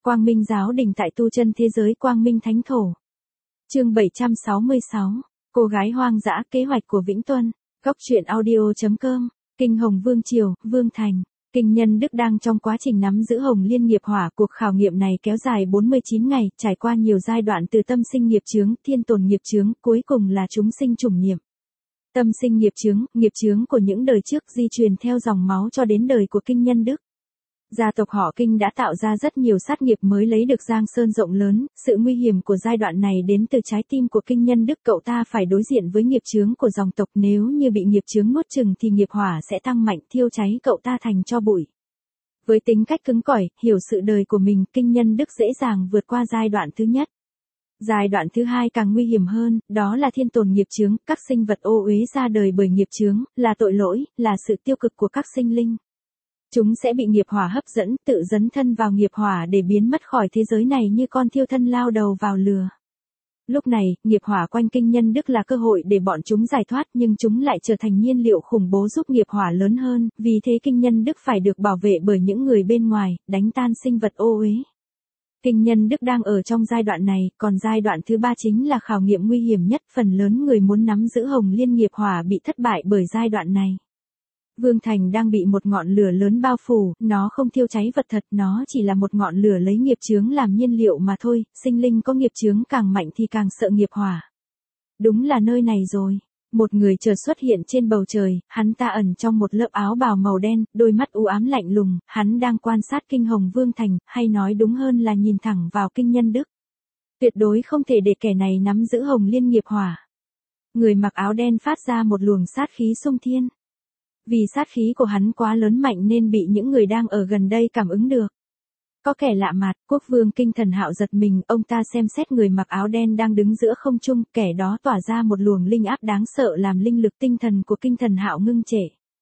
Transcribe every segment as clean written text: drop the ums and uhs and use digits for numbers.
Quang Minh giáo đình tại tu chân thế giới Quang Minh Thánh Thổ. Chương 766, cô gái hoang dã kế hoạch của Vĩnh Tuân. Góc truyện audio.com. Kinh Hồng Vương Triều, Vương Thành. Kinh Nhân Đức đang trong quá trình nắm giữ Hồng Liên nghiệp hỏa. Cuộc khảo nghiệm này kéo dài 49 ngày, trải qua nhiều giai đoạn từ tâm sinh nghiệp chướng, thiên tồn nghiệp chướng, cuối cùng là chúng sinh chủng nghiệm. Tâm sinh nghiệp chướng của những đời trước di truyền theo dòng máu cho đến đời của Kinh Nhân Đức. Gia tộc họ Kinh đã tạo ra rất nhiều sát nghiệp mới lấy được giang sơn rộng lớn, sự nguy hiểm của giai đoạn này đến từ trái tim của Kinh Nhân Đức. Cậu ta phải đối diện với nghiệp chướng của dòng tộc, nếu như bị nghiệp chướng nuốt chửng thì nghiệp hỏa sẽ tăng mạnh, thiêu cháy cậu ta thành tro bụi. Với tính cách cứng cỏi, hiểu sự đời của mình, Kinh Nhân Đức dễ dàng vượt qua giai đoạn thứ nhất. Giai đoạn thứ hai càng nguy hiểm hơn, đó là thiên tồn nghiệp chướng, các sinh vật ô uế ra đời bởi nghiệp chướng, là tội lỗi, là sự tiêu cực của các sinh linh. Chúng sẽ bị nghiệp hỏa hấp dẫn, tự dấn thân vào nghiệp hỏa để biến mất khỏi thế giới này như con thiêu thân lao đầu vào lửa. Lúc này, nghiệp hỏa quanh Kinh Nhân Đức là cơ hội để bọn chúng giải thoát, nhưng chúng lại trở thành nhiên liệu khủng bố giúp nghiệp hỏa lớn hơn, vì thế Kinh Nhân Đức phải được bảo vệ bởi những người bên ngoài, đánh tan sinh vật ô uế. Kinh Nhân Đức đang ở trong giai đoạn này, còn giai đoạn thứ ba chính là khảo nghiệm nguy hiểm nhất, phần lớn người muốn nắm giữ Hồng Liên nghiệp hỏa bị thất bại bởi giai đoạn này. Vương Thành đang bị một ngọn lửa lớn bao phủ, nó không thiêu cháy vật thật, nó chỉ là một ngọn lửa lấy nghiệp chướng làm nhiên liệu mà thôi, sinh linh có nghiệp chướng càng mạnh thì càng sợ nghiệp hỏa. Đúng là nơi này rồi. Một người chợt xuất hiện trên bầu trời, hắn ta ẩn trong một lớp áo bào màu đen, đôi mắt u ám lạnh lùng, hắn đang quan sát Kinh Hồng Vương Thành, hay nói đúng hơn là nhìn thẳng vào Kinh Nhân Đức. Tuyệt đối không thể để kẻ này nắm giữ Hồng Liên nghiệp hỏa. Người mặc áo đen phát ra một luồng sát khí xung thiên. Vì sát khí của hắn quá lớn mạnh nên bị những người đang ở gần đây cảm ứng được. Có kẻ lạ mặt, Quốc vương Kinh Thần Hạo giật mình, ông ta xem xét người mặc áo đen đang đứng giữa không trung, kẻ đó tỏa ra một luồng linh áp đáng sợ làm linh lực tinh thần của Kinh Thần Hạo ngưng trệ.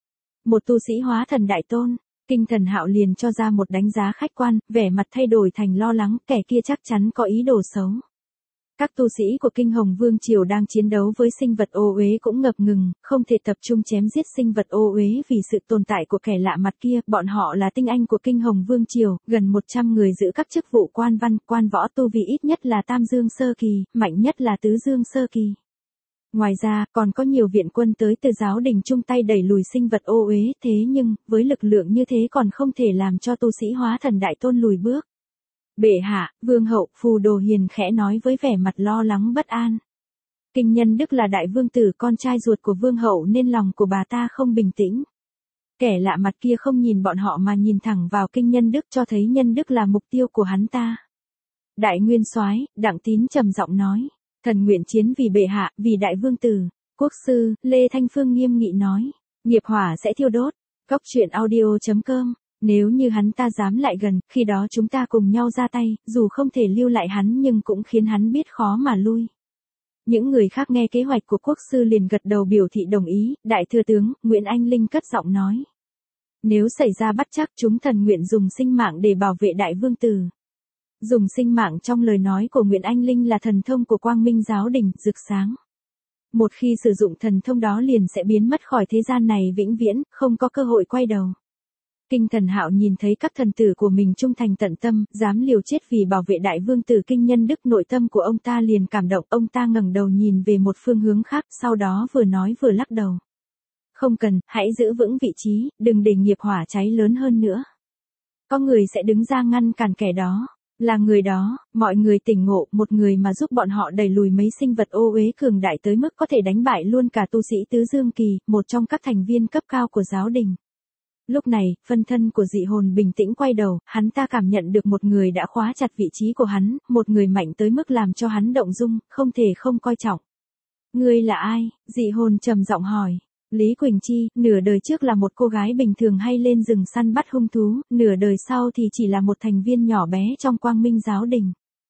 Một tu sĩ hóa thần đại tôn. Kinh Thần Hạo liền cho ra một đánh giá khách quan, vẻ mặt thay đổi thành lo lắng, kẻ kia chắc chắn có ý đồ xấu. Các tu sĩ của Kinh Hồng Vương Triều đang chiến đấu với sinh vật ô uế cũng ngập ngừng, không thể tập trung chém giết sinh vật ô uế vì sự tồn tại của kẻ lạ mặt kia. Bọn họ là tinh anh của Kinh Hồng Vương Triều, gần 100 người giữ các chức vụ quan văn, quan võ, tu vi ít nhất là Tam Dương Sơ Kỳ, mạnh nhất là Tứ Dương Sơ Kỳ. Ngoài ra, còn có nhiều viện quân tới từ giáo đình chung tay đẩy lùi sinh vật ô uế, thế nhưng, với lực lượng như thế còn không thể làm cho tu sĩ hóa thần đại tôn lùi bước. Bệ hạ, vương hậu, Phù Đồ Hiền khẽ nói với vẻ mặt lo lắng bất an. Kinh Nhân Đức là đại vương tử, con trai ruột của vương hậu nên lòng của bà ta không bình tĩnh. Kẻ lạ mặt kia không nhìn bọn họ mà nhìn thẳng vào Kinh Nhân Đức, cho thấy Nhân Đức là mục tiêu của hắn ta. Đại nguyên soái, Đặng Tín trầm giọng nói, thần nguyện chiến vì bệ hạ, vì đại vương tử. Quốc sư, Lê Thanh Phương nghiêm nghị nói, nghiệp hỏa sẽ thiêu đốt. Góc truyện audio.com. Nếu như hắn ta dám lại gần, khi đó chúng ta cùng nhau ra tay, dù không thể lưu lại hắn nhưng cũng khiến hắn biết khó mà lui. Những người khác nghe kế hoạch của quốc sư liền gật đầu biểu thị đồng ý. Đại thừa tướng, Nguyễn Anh Linh cất giọng nói. Nếu xảy ra bất trắc, chúng thần nguyện dùng sinh mạng để bảo vệ đại vương tử. Dùng sinh mạng trong lời nói của Nguyễn Anh Linh là thần thông của Quang Minh giáo đình, rực sáng. Một khi sử dụng thần thông đó liền sẽ biến mất khỏi thế gian này vĩnh viễn, không có cơ hội quay đầu. Kinh Thần Hạo nhìn thấy các thần tử của mình trung thành tận tâm, dám liều chết vì bảo vệ đại vương tử Kinh Nhân Đức, nội tâm của ông ta liền cảm động, ông ta ngẩng đầu nhìn về một phương hướng khác, sau đó vừa nói vừa lắc đầu. Không cần, hãy giữ vững vị trí, đừng để nghiệp hỏa cháy lớn hơn nữa. Có người sẽ đứng ra ngăn cản kẻ đó. Là người đó, mọi người tỉnh ngộ, một người mà giúp bọn họ đẩy lùi mấy sinh vật ô uế cường đại tới mức có thể đánh bại luôn cả tu sĩ Tứ Dương Kỳ, một trong các thành viên cấp cao của giáo đình. Lúc này, phân thân của dị hồn bình tĩnh quay đầu, hắn ta cảm nhận được một người đã khóa chặt vị trí của hắn, một người mạnh tới mức làm cho hắn động dung, không thể không coi trọng. Ngươi là ai? Dị hồn trầm giọng hỏi. Lý Quỳnh Chi, nửa đời trước là một cô gái bình thường hay lên rừng săn bắt hung thú, nửa đời sau thì chỉ là một thành viên nhỏ bé trong Quang Minh giáo đình.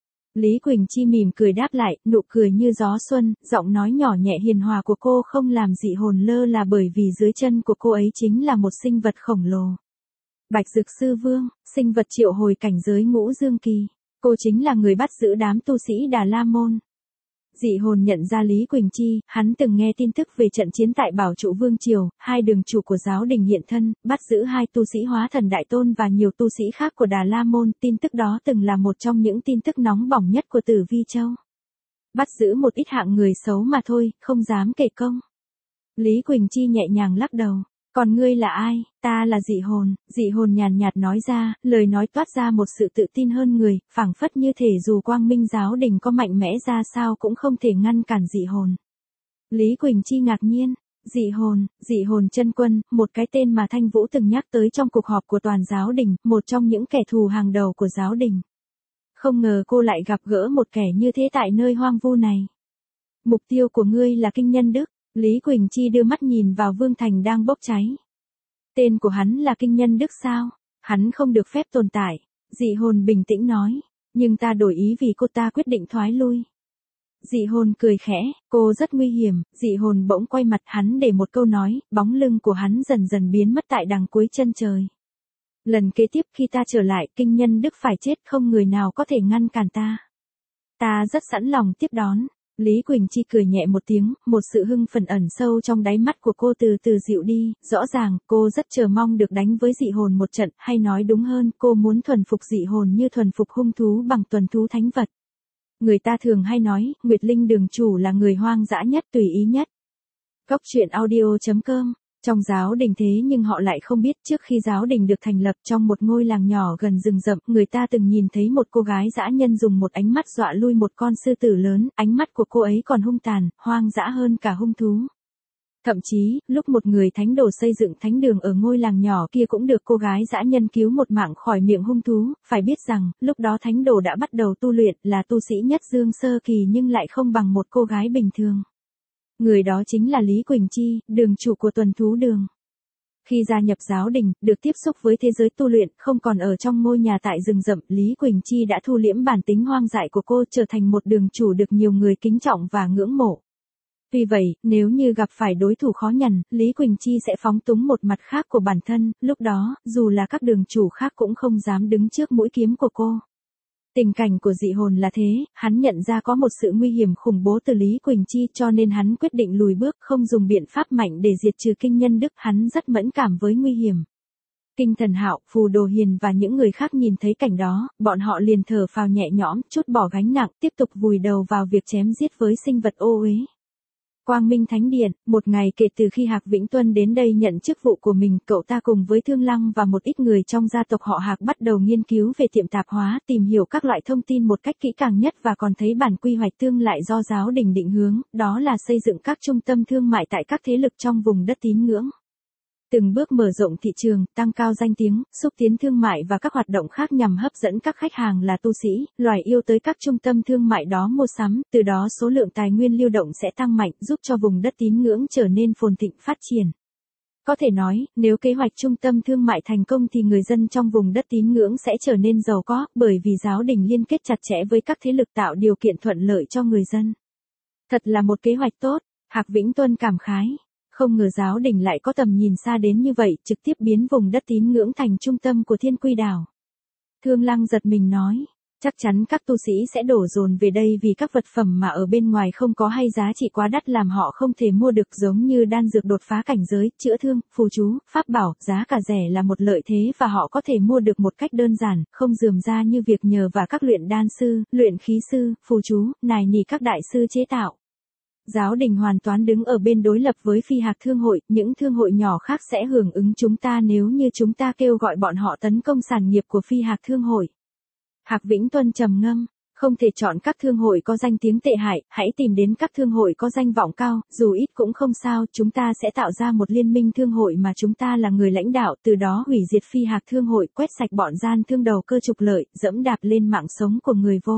Lý Quỳnh Chi mỉm cười đáp lại, nụ cười như gió xuân, giọng nói nhỏ nhẹ hiền hòa của cô không làm dị hồn lơ là, bởi vì dưới chân của cô ấy chính là một sinh vật khổng lồ. Bạch Dực Sư Vương, sinh vật triệu hồi cảnh giới Ngũ Dương Kỳ. Cô chính là người bắt giữ đám tu sĩ Đà La Môn. Dị hồn nhận ra Lý Quỳnh Chi, hắn từng nghe tin tức về trận chiến tại Bảo Trụ Vương Triều, hai đường chủ của giáo đình hiện thân, bắt giữ hai tu sĩ hóa thần đại tôn và nhiều tu sĩ khác của Đà La Môn, tin tức đó từng là một trong những tin tức nóng bỏng nhất của Tử Vi Châu. Bắt giữ một ít hạng người xấu mà thôi, không dám kể công. Lý Quỳnh Chi nhẹ nhàng lắc đầu. Còn ngươi là ai? Ta là dị hồn nhàn nhạt nói ra, lời nói toát ra một sự tự tin hơn người, phảng phất như thể dù Quang Minh giáo đình có mạnh mẽ ra sao cũng không thể ngăn cản dị hồn. Lý Quỳnh Chi ngạc nhiên, dị hồn chân quân, một cái tên mà Thanh Vũ từng nhắc tới trong cuộc họp của toàn giáo đình, một trong những kẻ thù hàng đầu của giáo đình. Không ngờ cô lại gặp gỡ một kẻ như thế tại nơi hoang vu này. Mục tiêu của ngươi là Kinh Nhân Đức. Lý Quỳnh Chi đưa mắt nhìn vào Vương Thành đang bốc cháy. Tên của hắn là Kinh Nhân Đức sao? Hắn không được phép tồn tại. Dị hồn bình tĩnh nói. Nhưng ta đổi ý vì cô ta quyết định thoái lui. Dị hồn cười khẽ, cô rất nguy hiểm. Dị hồn bỗng quay mặt hắn để một câu nói, bóng lưng của hắn dần dần biến mất tại đằng cuối chân trời. Lần kế tiếp khi ta trở lại, Kinh Nhân Đức phải chết, không người nào có thể ngăn cản ta. Ta rất sẵn lòng tiếp đón. Lý Quỳnh Chi cười nhẹ một tiếng, một sự hưng phấn ẩn sâu trong đáy mắt của cô từ từ dịu đi, rõ ràng, cô rất chờ mong được đánh với dị hồn một trận, hay nói đúng hơn, cô muốn thuần phục dị hồn như thuần phục hung thú bằng tuần thú thánh vật. Người ta thường hay nói, Nguyệt Linh đường chủ là người hoang dã nhất, tùy ý nhất. Góc truyện audio.com. Trong giáo đình thế nhưng họ lại không biết trước khi giáo đình được thành lập trong một ngôi làng nhỏ gần rừng rậm, người ta từng nhìn thấy một cô gái dã nhân dùng một ánh mắt dọa lui một con sư tử lớn, ánh mắt của cô ấy còn hung tàn, hoang dã hơn cả hung thú. Thậm chí, lúc một người thánh đồ xây dựng thánh đường ở ngôi làng nhỏ kia cũng được cô gái dã nhân cứu một mạng khỏi miệng hung thú, phải biết rằng, lúc đó thánh đồ đã bắt đầu tu luyện, là tu sĩ nhất dương sơ kỳ nhưng lại không bằng một cô gái bình thường. Người đó chính là Lý Quỳnh Chi, đường chủ của tuần thú đường. Khi gia nhập giáo đình, được tiếp xúc với thế giới tu luyện, không còn ở trong ngôi nhà tại rừng rậm, Lý Quỳnh Chi đã thu liễm bản tính hoang dại của cô, trở thành một đường chủ được nhiều người kính trọng và ngưỡng mộ. Vì vậy, nếu như gặp phải đối thủ khó nhằn, Lý Quỳnh Chi sẽ phóng túng một mặt khác của bản thân, lúc đó, dù là các đường chủ khác cũng không dám đứng trước mũi kiếm của cô. Tình cảnh của dị hồn là thế, hắn nhận ra có một sự nguy hiểm khủng bố từ Lý Quỳnh Chi cho nên hắn quyết định lùi bước, không dùng biện pháp mạnh để diệt trừ Kinh Nhân Đức, hắn rất mẫn cảm với nguy hiểm. Kinh Thần Hạo, Phù Đồ Hiền và những người khác nhìn thấy cảnh đó, bọn họ liền thở phào nhẹ nhõm, trút bỏ gánh nặng, tiếp tục vùi đầu vào việc chém giết với sinh vật ô uế. Quang Minh Thánh Điện, một ngày kể từ khi Hạc Vĩnh Tuân đến đây nhận chức vụ của mình, cậu ta cùng với Thương Lăng và một ít người trong gia tộc họ Hạc bắt đầu nghiên cứu về tiệm tạp hóa, tìm hiểu các loại thông tin một cách kỹ càng nhất và còn thấy bản quy hoạch tương lại do giáo đình định hướng, đó là xây dựng các trung tâm thương mại tại các thế lực trong vùng đất tín ngưỡng. Từng bước mở rộng thị trường, tăng cao danh tiếng, xúc tiến thương mại và các hoạt động khác nhằm hấp dẫn các khách hàng là tu sĩ, loài yêu tới các trung tâm thương mại đó mua sắm, từ đó số lượng tài nguyên lưu động sẽ tăng mạnh, giúp cho vùng đất tín ngưỡng trở nên phồn thịnh phát triển. Có thể nói, nếu kế hoạch trung tâm thương mại thành công thì người dân trong vùng đất tín ngưỡng sẽ trở nên giàu có, bởi vì giáo đình liên kết chặt chẽ với các thế lực tạo điều kiện thuận lợi cho người dân. Thật là một kế hoạch tốt, Hạc Vĩnh Tuân cảm khái. Không ngờ giáo đình lại có tầm nhìn xa đến như vậy, trực tiếp biến vùng đất tín ngưỡng thành trung tâm của Thiên Quy Đảo. Thương Lăng giật mình nói, chắc chắn các tu sĩ sẽ đổ dồn về đây vì các vật phẩm mà ở bên ngoài không có hay giá trị quá đắt làm họ không thể mua được, giống như đan dược đột phá cảnh giới, chữa thương, phù chú, pháp bảo, giá cả rẻ là một lợi thế và họ có thể mua được một cách đơn giản, không rườm rà như việc nhờ vào các luyện đan sư, luyện khí sư, phù chú, nài nỉ các đại sư chế tạo. Giáo đình hoàn toàn đứng ở bên đối lập với Phi Hạc Thương hội, những thương hội nhỏ khác sẽ hưởng ứng chúng ta nếu như chúng ta kêu gọi bọn họ tấn công sản nghiệp của Phi Hạc Thương hội. Hạc Vĩnh Tuân trầm ngâm, không thể chọn các thương hội có danh tiếng tệ hại, hãy tìm đến các thương hội có danh vọng cao, dù ít cũng không sao, chúng ta sẽ tạo ra một liên minh thương hội mà chúng ta là người lãnh đạo, từ đó hủy diệt Phi Hạc Thương hội, quét sạch bọn gian thương đầu cơ trục lợi, dẫm đạp lên mạng sống của người vô.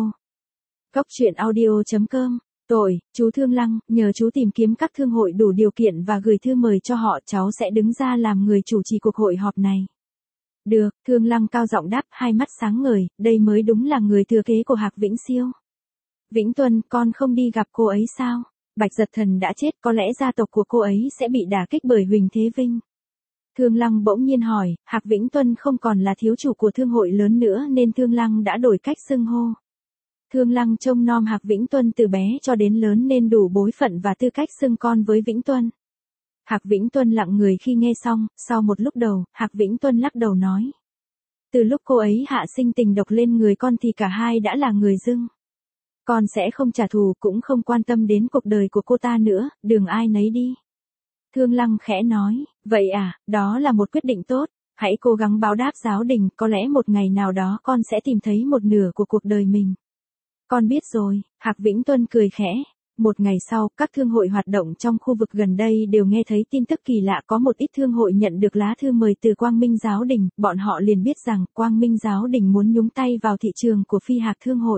Góc truyện audio.com. Chú Thương Lăng, nhờ chú tìm kiếm các thương hội đủ điều kiện và gửi thư mời cho họ, cháu sẽ đứng ra làm người chủ trì cuộc hội họp này. Được, Thương Lăng cao giọng đáp, hai mắt sáng ngời, đây mới đúng là người thừa kế của Hạc Vĩnh Siêu. Vĩnh Tuân, con không đi gặp cô ấy sao? Bạch Giật Thần đã chết, có lẽ gia tộc của cô ấy sẽ bị đả kích bởi Huỳnh Thế Vinh. Thương Lăng bỗng nhiên hỏi, Hạc Vĩnh Tuân không còn là thiếu chủ của thương hội lớn nữa nên Thương Lăng đã đổi cách xưng hô. Thương Lăng trông nom Hạc Vĩnh Tuân từ bé cho đến lớn nên đủ bối phận và tư cách xưng con với Vĩnh Tuân. Hạc Vĩnh Tuân lặng người khi nghe xong, sau một lúc đầu, Hạc Vĩnh Tuân lắc đầu nói. Từ lúc cô ấy hạ sinh tình độc lên người con thì cả hai đã là người dưng. Con sẽ không trả thù cũng không quan tâm đến cuộc đời của cô ta nữa, đường ai nấy đi. Thương Lăng khẽ nói, vậy à, đó là một quyết định tốt, hãy cố gắng báo đáp giáo đình, có lẽ một ngày nào đó con sẽ tìm thấy một nửa của cuộc đời mình. Con biết rồi, Hạc Vĩnh Tuân cười khẽ. Một ngày sau, các thương hội hoạt động trong khu vực gần đây đều nghe thấy tin tức kỳ lạ, có một ít thương hội nhận được lá thư mời từ Quang Minh Giáo đình, bọn họ liền biết rằng Quang Minh Giáo đình muốn nhúng tay vào thị trường của Phi Hạc thương hội.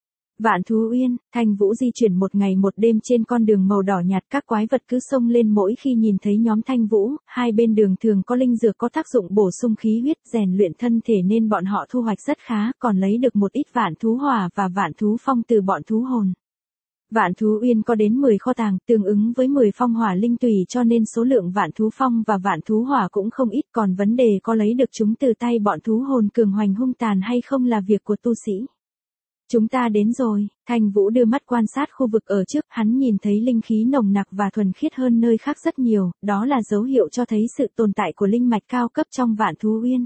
Vạn Thú Uyên, Thanh Vũ di chuyển một ngày một đêm trên con đường màu đỏ nhạt, các quái vật cứ xông lên mỗi khi nhìn thấy nhóm Thanh Vũ, hai bên đường thường có linh dược có tác dụng bổ sung khí huyết, rèn luyện thân thể nên bọn họ thu hoạch rất khá, còn lấy được một ít vạn thú hỏa và vạn thú phong từ bọn thú hồn. Vạn Thú Uyên có đến 10 kho tàng, tương ứng với 10 phong hỏa linh tùy cho nên số lượng vạn thú phong và vạn thú hỏa cũng không ít, còn vấn đề có lấy được chúng từ tay bọn thú hồn cường hoành hung tàn hay không là việc của tu sĩ. Chúng ta đến rồi, Thanh Vũ đưa mắt quan sát khu vực ở trước, hắn nhìn thấy linh khí nồng nặc và thuần khiết hơn nơi khác rất nhiều, đó là dấu hiệu cho thấy sự tồn tại của linh mạch cao cấp trong Vạn Thú Uyên.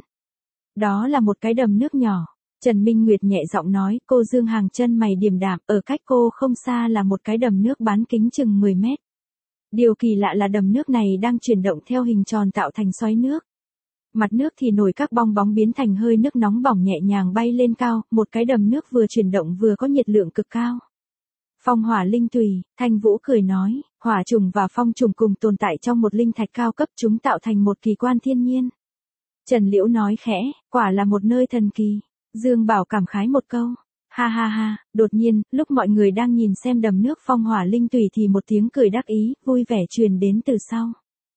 Đó là một cái đầm nước nhỏ. Trần Minh Nguyệt nhẹ giọng nói, cô dương hàng chân mày điềm đạm, ở cách cô không xa là một cái đầm nước bán kính chừng 10 mét. Điều kỳ lạ là đầm nước này đang chuyển động theo hình tròn tạo thành xoáy nước. Mặt nước thì nổi các bong bóng biến thành hơi nước nóng bỏng nhẹ nhàng bay lên cao, một cái đầm nước vừa chuyển động vừa có nhiệt lượng cực cao. Phong hỏa linh tùy, Thanh Vũ cười nói, hỏa trùng và phong trùng cùng tồn tại trong một linh thạch cao cấp, chúng tạo thành một kỳ quan thiên nhiên. Trần Liễu nói khẽ, quả là một nơi thần kỳ. Dương Bảo cảm khái một câu. Ha ha ha, đột nhiên, lúc mọi người đang nhìn xem đầm nước phong hỏa linh tùy thì một tiếng cười đắc ý, vui vẻ truyền đến từ sau.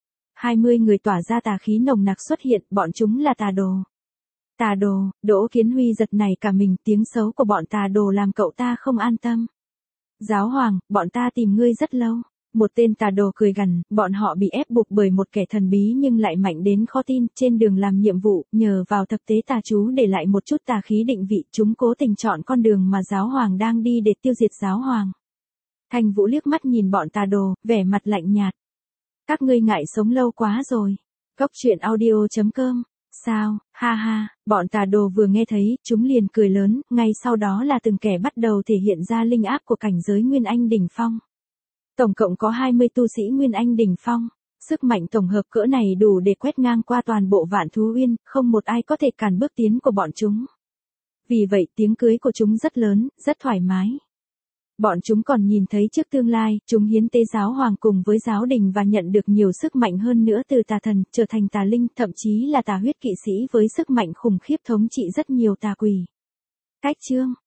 20 người tỏa ra tà khí nồng nặc xuất hiện, bọn chúng là tà đồ. Tà đồ, Đỗ Kiến Huy giật nảy cả mình, tiếng xấu của bọn tà đồ làm cậu ta không an tâm. Giáo hoàng, bọn ta tìm ngươi rất lâu. Một tên tà đồ cười gằn, bọn họ bị ép buộc bởi một kẻ thần bí nhưng lại mạnh đến khó tin, trên đường làm nhiệm vụ, nhờ vào thực tế tà chú để lại một chút tà khí định vị, chúng cố tình chọn con đường mà giáo hoàng đang đi để tiêu diệt giáo hoàng. Thanh Vũ liếc mắt nhìn bọn tà đồ, vẻ mặt lạnh nhạt. Các ngươi ngại sống lâu quá rồi. Góc truyện audio.com. Sao, ha ha, bọn tà đồ vừa nghe thấy, chúng liền cười lớn, ngay sau đó là từng kẻ bắt đầu thể hiện ra linh áp của cảnh giới Nguyên Anh đỉnh phong. Tổng cộng có 20 tu sĩ Nguyên Anh đỉnh phong, sức mạnh tổng hợp cỡ này đủ để quét ngang qua toàn bộ Vạn Thú Uyên, không một ai có thể cản bước tiến của bọn chúng. Vì vậy tiếng cưới của chúng rất lớn, rất thoải mái. Bọn chúng còn nhìn thấy trước tương lai, chúng hiến tế giáo hoàng cùng với giáo đình và nhận được nhiều sức mạnh hơn nữa từ tà thần, trở thành tà linh, thậm chí là tà huyết kỵ sĩ với sức mạnh khủng khiếp thống trị rất nhiều tà quỷ. Cách chương